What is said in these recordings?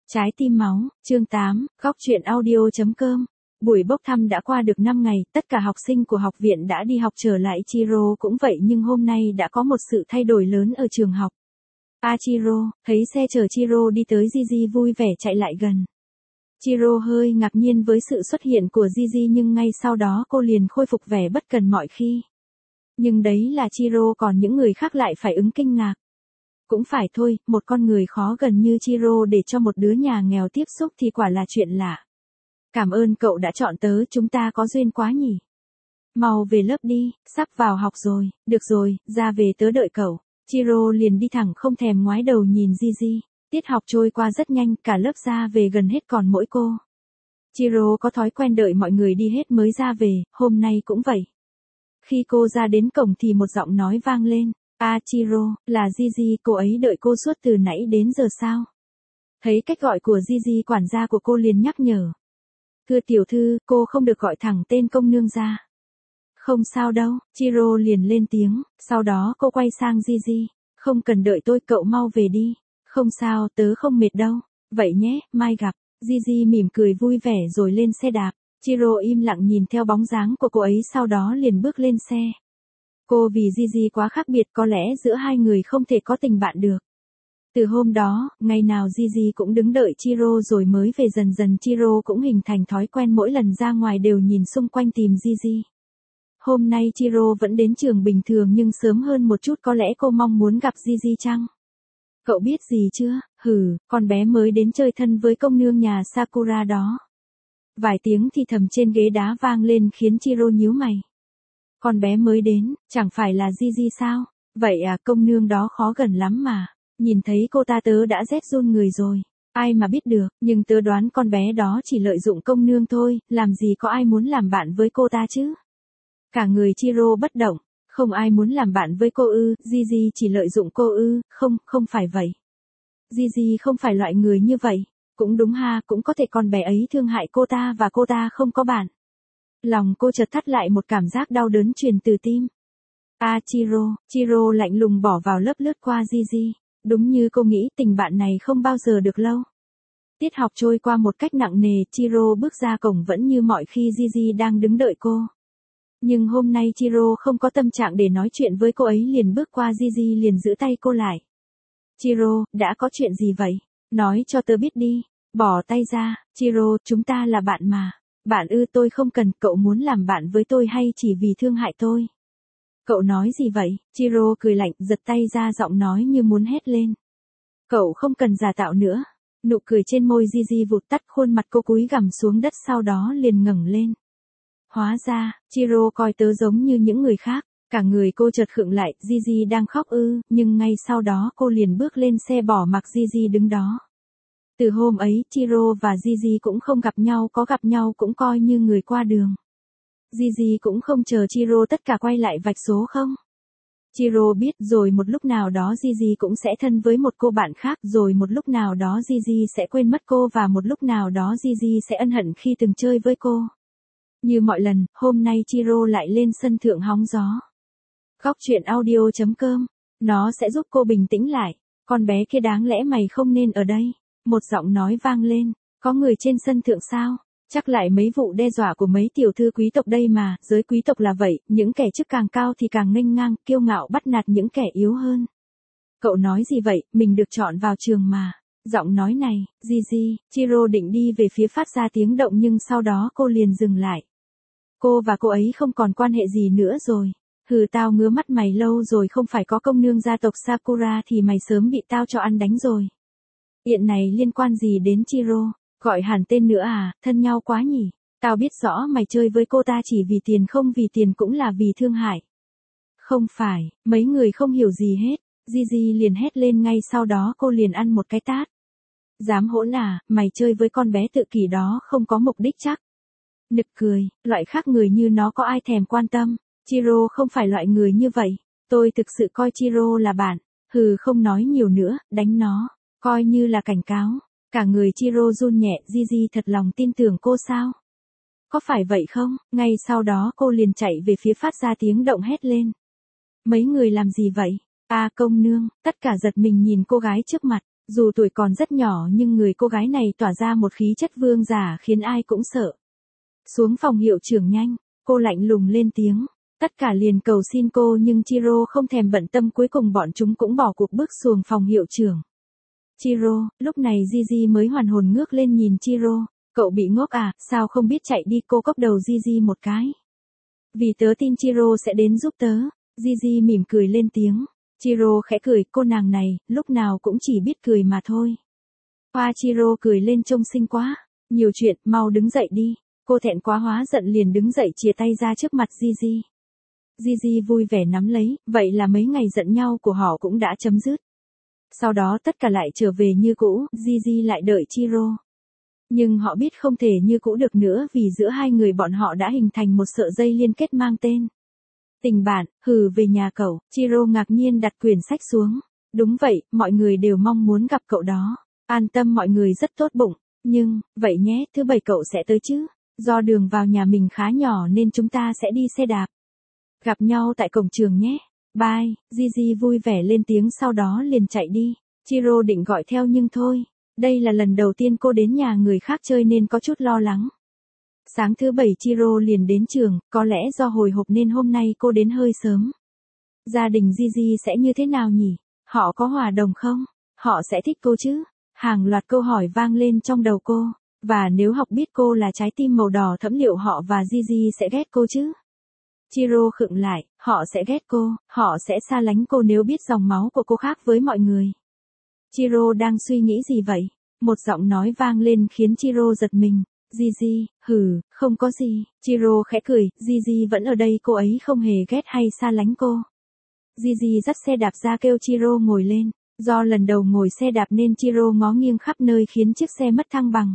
Trái tim máu, chương 8, góc truyện audio.com. Buổi bốc thăm đã qua được 5 ngày, tất cả học sinh của học viện đã đi học trở lại. Chiro cũng vậy, nhưng hôm nay đã có một sự thay đổi lớn ở trường học. Chiro, thấy xe chở Chiro đi tới, Gigi vui vẻ chạy lại gần. Chiro hơi ngạc nhiên với sự xuất hiện của Gigi, nhưng ngay sau đó cô liền khôi phục vẻ bất cần mọi khi. Nhưng đấy là Chiro, còn những người khác lại phải ứng kinh ngạc. Cũng phải thôi, một con người khó gần như Chiro để cho một đứa nhà nghèo tiếp xúc thì quả là chuyện lạ. Cảm ơn cậu đã chọn tớ, chúng ta có duyên quá nhỉ. Mau về lớp đi, sắp vào học rồi, được rồi, ra về tớ đợi cậu. Chiro liền đi thẳng, không thèm ngoái đầu nhìn Gigi. Tiết học trôi qua rất nhanh, cả lớp ra về gần hết còn mỗi cô. Chiro có thói quen đợi mọi người đi hết mới ra về, hôm nay cũng vậy. Khi cô ra đến cổng thì một giọng nói vang lên. Chiro, là Gigi, cô ấy đợi cô suốt từ nãy đến giờ sao? Thấy cách gọi của Gigi, quản gia của cô liền nhắc nhở. Thưa tiểu thư, cô không được gọi thẳng tên công nương ra. Không sao đâu, Chiro liền lên tiếng, sau đó cô quay sang Gigi. Không cần đợi tôi, cậu mau về đi. Không sao, tớ không mệt đâu. Vậy nhé, mai gặp. Gigi mỉm cười vui vẻ rồi lên xe đạp. Chiro im lặng nhìn theo bóng dáng của cô ấy, sau đó liền bước lên xe. Cô vì Gigi quá khác biệt, có lẽ giữa hai người không thể có tình bạn được. Từ hôm đó, ngày nào Gigi cũng đứng đợi Chiro rồi mới về, dần dần Chiro cũng hình thành thói quen mỗi lần ra ngoài đều nhìn xung quanh tìm Gigi. Hôm nay Chiro vẫn đến trường bình thường nhưng sớm hơn một chút, có lẽ cô mong muốn gặp Gigi chăng? Cậu biết gì chưa? Con bé mới đến chơi thân với công nương nhà Sakura đó. Vài tiếng thì thầm trên ghế đá vang lên khiến Chiro nhíu mày. Con bé mới đến, chẳng phải là Gigi sao? Vậy à, công nương đó khó gần lắm mà. Nhìn thấy cô ta tớ đã rét run người rồi. Ai mà biết được, nhưng tớ đoán con bé đó chỉ lợi dụng công nương thôi, làm gì có ai muốn làm bạn với cô ta chứ? Cả người Chiro bất động. Không ai muốn làm bạn với cô ư? Gigi chỉ lợi dụng cô ư? Không phải vậy. Gigi không phải loại người như vậy. Cũng đúng ha, cũng có thể con bé ấy thương hại cô ta và cô ta không có bạn. Lòng cô chợt thắt lại, một cảm giác đau đớn truyền từ tim. Chiro lạnh lùng bỏ vào lớp, lướt qua Gigi. Đúng như cô nghĩ, tình bạn này không bao giờ được lâu. Tiết học trôi qua một cách nặng nề, Chiro bước ra cổng vẫn như mọi khi, Gigi đang đứng đợi cô. Nhưng hôm nay Chiro không có tâm trạng để nói chuyện với cô ấy, liền bước qua Gigi liền giữ tay cô lại. Chiro, đã có chuyện gì vậy? Nói cho tớ biết đi. Bỏ tay ra, Chiro, chúng ta là bạn mà. Bạn ư? Tôi không cần, cậu muốn làm bạn với tôi hay chỉ vì thương hại tôi? Cậu nói gì vậy? Chiro cười lạnh, giật tay ra, giọng nói như muốn hét lên. Cậu không cần giả tạo nữa. Nụ cười trên môi Gigi vụt tắt, khuôn mặt cô cúi gằm xuống đất, sau đó liền ngẩng lên. Hóa ra, Chiro coi tớ giống như những người khác. Cả người cô chợt khựng lại. Gigi đang khóc ư? Nhưng ngay sau đó cô liền bước lên xe, bỏ mặc Gigi đứng đó. Từ hôm ấy, Chiro và Gigi cũng không gặp nhau, có gặp nhau cũng coi như người qua đường. Gigi cũng không chờ Chiro tất cả quay lại vạch số không. Chiro biết rồi một lúc nào đó Gigi cũng sẽ thân với một cô bạn khác, rồi một lúc nào đó Gigi sẽ quên mất cô, và một lúc nào đó Gigi sẽ ân hận khi từng chơi với cô. Như mọi lần, hôm nay Chiro lại lên sân thượng hóng gió. Góc truyện audio.com. Nó sẽ giúp cô bình tĩnh lại. Con bé kia đáng lẽ mày không nên ở đây. Một giọng nói vang lên. Có người trên sân thượng sao? Chắc lại mấy vụ đe dọa của mấy tiểu thư quý tộc đây mà. Giới quý tộc là vậy, những kẻ chức càng cao thì càng nghênh ngang, kiêu ngạo bắt nạt những kẻ yếu hơn. Cậu nói gì vậy? Mình được chọn vào trường mà. Giọng nói này, Gigi. Chiro định đi về phía phát ra tiếng động, nhưng sau đó cô liền dừng lại. Cô và cô ấy không còn quan hệ gì nữa rồi. Tao ngứa mắt mày lâu rồi, không phải có công nương gia tộc Sakura thì mày sớm bị tao cho ăn đánh rồi. Chuyện này liên quan gì đến Chiro? Gọi hẳn tên nữa à, thân nhau quá nhỉ. Tao biết rõ mày chơi với cô ta chỉ vì tiền, không vì tiền cũng là vì thương hại. Không phải, mấy người không hiểu gì hết. Gigi liền hét lên, ngay sau đó cô liền ăn một cái tát. Dám hỗn à, mày chơi với con bé tự kỷ đó không có mục đích chắc. Nực cười, loại khác người như nó có ai thèm quan tâm. Chiro không phải loại người như vậy. Tôi thực sự coi Chiro là bạn. Không nói nhiều nữa, đánh nó. Coi như là cảnh cáo. Cả người Chiro run nhẹ. Gigi thật lòng tin tưởng cô sao? Có phải vậy không? Ngay sau đó cô liền chạy về phía phát ra tiếng động, hét lên. Mấy người làm gì vậy? Công nương. Tất cả giật mình nhìn cô gái trước mặt. Dù tuổi còn rất nhỏ nhưng người cô gái này tỏa ra một khí chất vương giả khiến ai cũng sợ. Xuống phòng hiệu trưởng nhanh, cô lạnh lùng lên tiếng. Tất cả liền cầu xin cô nhưng Chiro không thèm bận tâm, cuối cùng bọn chúng cũng bỏ cuộc bước xuống phòng hiệu trưởng. Chiro, lúc này Gigi mới hoàn hồn ngước lên nhìn Chiro. Cậu bị ngốc à, sao không biết chạy đi, cô cốc đầu Gigi một cái. Vì tớ tin Chiro sẽ đến giúp tớ. Gigi mỉm cười lên tiếng. Chiro khẽ cười, cô nàng này, lúc nào cũng chỉ biết cười mà thôi. Hoa Chiro cười lên trông xinh quá. Nhiều chuyện, mau đứng dậy đi. Cô thẹn quá hóa giận liền đứng dậy chìa tay ra trước mặt Gigi. Gigi vui vẻ nắm lấy, vậy là mấy ngày giận nhau của họ cũng đã chấm dứt. Sau đó tất cả lại trở về như cũ, Gigi lại đợi Chiro. Nhưng họ biết không thể như cũ được nữa vì giữa hai người bọn họ đã hình thành một sợi dây liên kết mang tên tình bạn. Về nhà cậu, Chiro ngạc nhiên đặt quyển sách xuống. Đúng vậy, mọi người đều mong muốn gặp cậu đó. An tâm, mọi người rất tốt bụng. Nhưng, vậy nhé, thứ bảy cậu sẽ tới chứ? Do đường vào nhà mình khá nhỏ nên chúng ta sẽ đi xe đạp. Gặp nhau tại cổng trường nhé. Bye, Gigi vui vẻ lên tiếng sau đó liền chạy đi. Chiro định gọi theo nhưng thôi. Đây là lần đầu tiên cô đến nhà người khác chơi nên có chút lo lắng. Sáng thứ bảy Chiro liền đến trường, có lẽ do hồi hộp nên hôm nay cô đến hơi sớm. Gia đình Gigi sẽ như thế nào nhỉ? Họ có hòa đồng không? Họ sẽ thích cô chứ? Hàng loạt câu hỏi vang lên trong đầu cô. Và nếu học biết cô là trái tim màu đỏ thẫm liệu họ và Gigi sẽ ghét cô chứ? Chiro khựng lại, họ sẽ ghét cô, họ sẽ xa lánh cô nếu biết dòng máu của cô khác với mọi người. Chiro đang suy nghĩ gì vậy? Một giọng nói vang lên khiến Chiro giật mình. Gigi, không có gì. Chiro khẽ cười, Gigi vẫn ở đây, cô ấy không hề ghét hay xa lánh cô. Gigi dắt xe đạp ra kêu Chiro ngồi lên. Do lần đầu ngồi xe đạp nên Chiro ngó nghiêng khắp nơi khiến chiếc xe mất thăng bằng.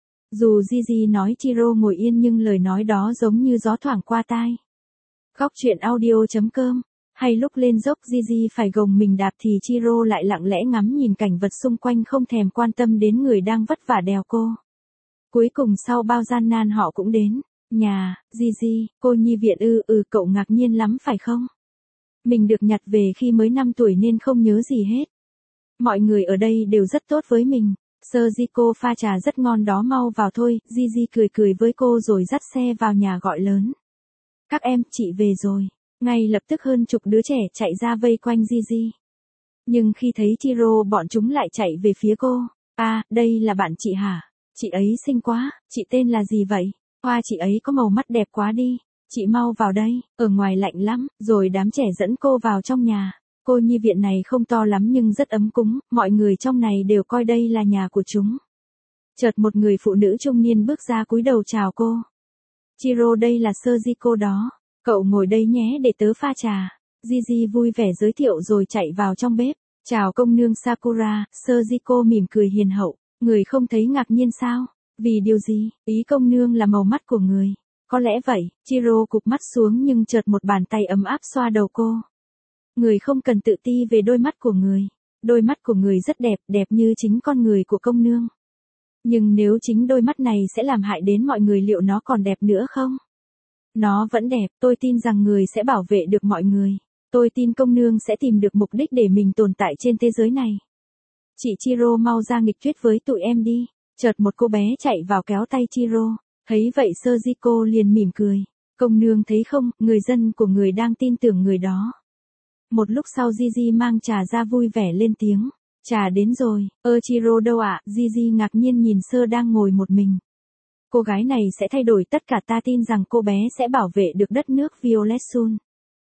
Dù Gigi nói Chiro ngồi yên nhưng lời nói đó giống như gió thoảng qua tai. Góc truyện audio.com. Hay lúc lên dốc Gigi phải gồng mình đạp thì Chiro lại lặng lẽ ngắm nhìn cảnh vật xung quanh không thèm quan tâm đến người đang vất vả đèo cô. Cuối cùng sau bao gian nan họ cũng đến. Nhà, Gigi, cô nhi viện cậu ngạc nhiên lắm phải không? Mình được nhặt về khi mới 5 tuổi nên không nhớ gì hết. Mọi người ở đây đều rất tốt với mình. Sergio pha trà rất ngon đó, mau vào thôi. Gigi cười với cô rồi dắt xe vào nhà gọi lớn. Các em, chị về rồi. Ngay lập tức hơn chục đứa trẻ chạy ra vây quanh Gigi. Nhưng khi thấy Chiro bọn chúng lại chạy về phía cô. Đây là bạn chị hả? Chị ấy xinh quá, chị tên là gì vậy? Hoa chị ấy có màu mắt đẹp quá đi. Chị mau vào đây, ở ngoài lạnh lắm. Rồi đám trẻ dẫn cô vào trong nhà. Cô nhi viện này không to lắm nhưng rất ấm cúng, mọi người trong này đều coi đây là nhà của chúng. Chợt một người phụ nữ trung niên bước ra cúi đầu chào cô. Chiro, đây là Sergio đó. Cậu ngồi đây nhé để tớ pha trà. Gigi vui vẻ giới thiệu rồi chạy vào trong bếp. Chào công nương Sakura, Sergio mỉm cười hiền hậu. Người không thấy ngạc nhiên sao? Vì điều gì? Ý công nương là màu mắt của người. Có lẽ vậy. Chiro cụp mắt xuống nhưng chợt một bàn tay ấm áp xoa đầu cô. Người không cần tự ti về đôi mắt của người. Đôi mắt của người rất đẹp, đẹp như chính con người của công nương. Nhưng nếu chính đôi mắt này sẽ làm hại đến mọi người liệu nó còn đẹp nữa không? Nó vẫn đẹp, tôi tin rằng người sẽ bảo vệ được mọi người. Tôi tin công nương sẽ tìm được mục đích để mình tồn tại trên thế giới này. Chị Chiro mau ra nghịch thuyết với tụi em đi. Chợt một cô bé chạy vào kéo tay Chiro. Thấy vậy Sergio liền mỉm cười. Công nương thấy không, người dân của người đang tin tưởng người đó. Một lúc sau Gigi mang trà ra vui vẻ lên tiếng. Trà đến rồi, Chiro đâu ạ? Gigi ngạc nhiên nhìn Sơ đang ngồi một mình. Cô gái này sẽ thay đổi tất cả, ta tin rằng cô bé sẽ bảo vệ được đất nước Violet Sun.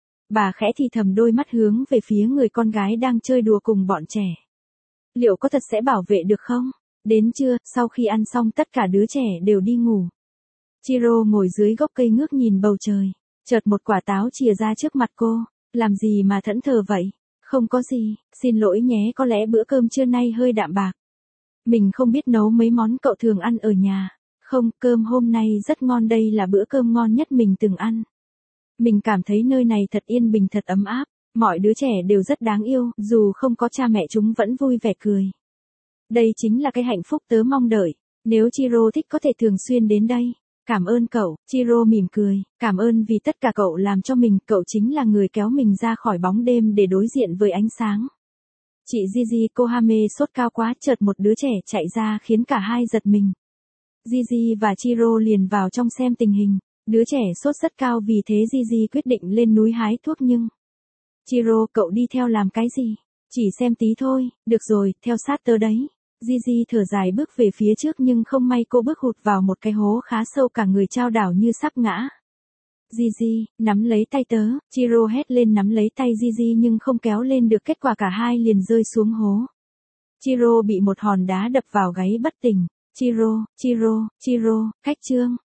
Bà khẽ thì thầm đôi mắt hướng về phía người con gái đang chơi đùa cùng bọn trẻ. Liệu có thật sẽ bảo vệ được không? Đến trưa, sau khi ăn xong tất cả đứa trẻ đều đi ngủ. Chiro ngồi dưới gốc cây ngước nhìn bầu trời. Chợt một quả táo chìa ra trước mặt cô. Làm gì mà thẫn thờ vậy? Không có gì, xin lỗi nhé, có lẽ bữa cơm trưa nay hơi đạm bạc. Mình không biết nấu mấy món cậu thường ăn ở nhà. Không, cơm hôm nay rất ngon, đây là bữa cơm ngon nhất mình từng ăn. Mình cảm thấy nơi này thật yên bình, thật ấm áp. Mọi đứa trẻ đều rất đáng yêu, dù không có cha mẹ chúng vẫn vui vẻ cười. Đây chính là cái hạnh phúc tớ mong đợi. Nếu Chiro thích có thể thường xuyên đến đây. Cảm ơn cậu, Chiro mỉm cười. Cảm ơn vì tất cả cậu làm cho mình, cậu chính là người kéo mình ra khỏi bóng đêm để đối diện với ánh sáng. Chị Gigi Kohame sốt cao quá, chợt một đứa trẻ chạy ra khiến cả hai giật mình. Gigi và Chiro liền vào trong xem tình hình. Đứa trẻ sốt rất cao, vì thế Gigi quyết định lên núi hái thuốc nhưng... Chiro, cậu đi theo làm cái gì? Chỉ xem tí thôi. Được rồi, theo sát tớ đấy. Gigi thở dài bước về phía trước, nhưng không may cô bước hụt vào một cái hố khá sâu, cả người chao đảo như sắp ngã. Gigi, nắm lấy tay tớ. Chiro hét lên nắm lấy tay Gigi nhưng không kéo lên được, kết quả cả hai liền rơi xuống hố. Chiro bị một hòn đá đập vào gáy bất tỉnh. Chiro, cách chương.